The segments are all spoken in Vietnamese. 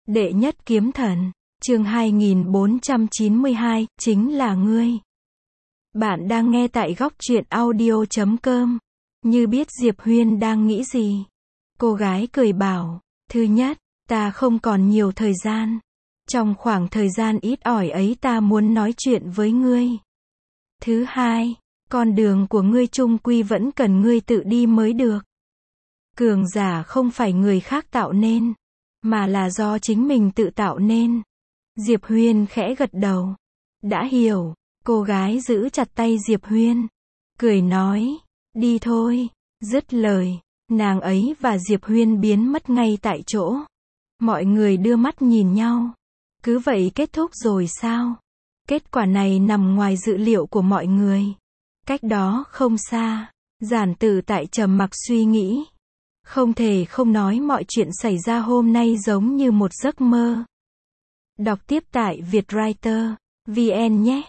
Đệ nhất kiếm thần, chương 2492, chính là ngươi. Bạn đang nghe tại góc truyện audio.com. Như biết Diệp Huyên đang nghĩ gì. Cô gái cười bảo, thứ nhất, ta không còn nhiều thời gian. Trong khoảng thời gian ít ỏi ấy ta muốn nói chuyện với ngươi. Thứ hai, con đường của ngươi chung quy vẫn cần ngươi tự đi mới được. Cường giả không phải người khác tạo nên, mà là do chính mình tự tạo nên. Diệp Huyên khẽ gật đầu. Đã hiểu. Cô gái giữ chặt tay Diệp Huyên, cười nói, đi thôi. Dứt lời, nàng ấy và Diệp Huyên biến mất ngay tại chỗ. Mọi người đưa mắt nhìn nhau. Cứ vậy kết thúc rồi sao? Kết quả này nằm ngoài dự liệu của mọi người. Cách đó không xa, Giản Tử tại trầm mặc suy nghĩ. Không thể không nói mọi chuyện xảy ra hôm nay giống như một giấc mơ. Đọc tiếp tại Vietwriter VN nhé.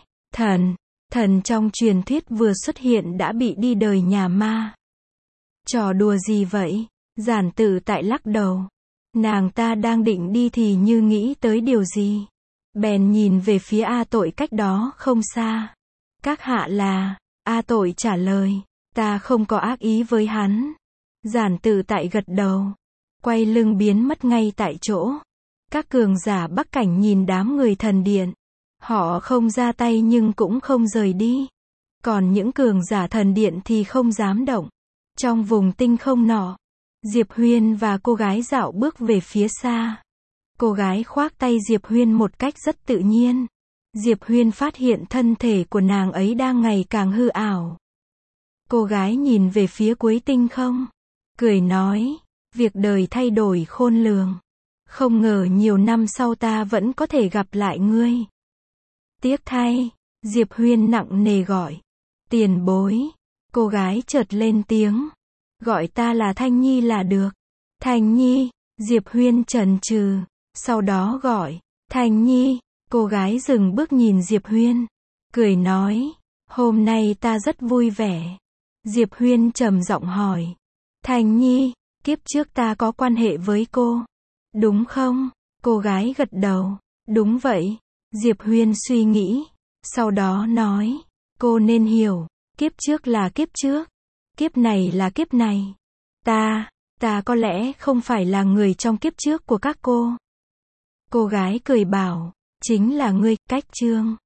Thần trong truyền thuyết vừa xuất hiện đã bị đi đời nhà ma. Trò đùa gì vậy? Giản Tử tại lắc đầu. Nàng ta đang định đi thì như nghĩ tới điều gì. Bèn nhìn về phía A Tội cách đó không xa. Các hạ là? A Tội trả lời. Ta không có ác ý với hắn. Giản Tử tại gật đầu. Quay lưng biến mất ngay tại chỗ. Các cường giả Bắc Cảnh nhìn đám người thần điện. Họ không ra tay nhưng cũng không rời đi. Còn những cường giả thần điện thì không dám động. Trong vùng tinh không nọ, Diệp Huyên và cô gái dạo bước về phía xa. Cô gái khoác tay Diệp Huyên một cách rất tự nhiên. Diệp Huyên phát hiện thân thể của nàng ấy đang ngày càng hư ảo. Cô gái nhìn về phía cuối tinh không, cười nói, việc đời thay đổi khôn lường. Không ngờ nhiều năm sau ta vẫn có thể gặp lại ngươi. Tiếc thay, Diệp Huyên nặng nề gọi. Tiền bối. Cô gái chợt lên tiếng. Gọi ta là Thanh Nhi là được. Thanh Nhi. Diệp Huyên chần chừ. Sau đó gọi. Thanh Nhi. Cô gái dừng bước nhìn Diệp Huyên. Cười nói. Hôm nay ta rất vui vẻ. Diệp Huyên trầm giọng hỏi. Thanh Nhi. Kiếp trước ta có quan hệ với cô. Đúng không? Cô gái gật đầu. Đúng vậy. Diệp Huyên suy nghĩ. Sau đó nói. Cô nên hiểu. Kiếp trước là kiếp trước. Kiếp này là kiếp này. Ta có lẽ không phải là người trong kiếp trước của các cô. Cô gái cười bảo. Chính là ngươi, Cách Trương.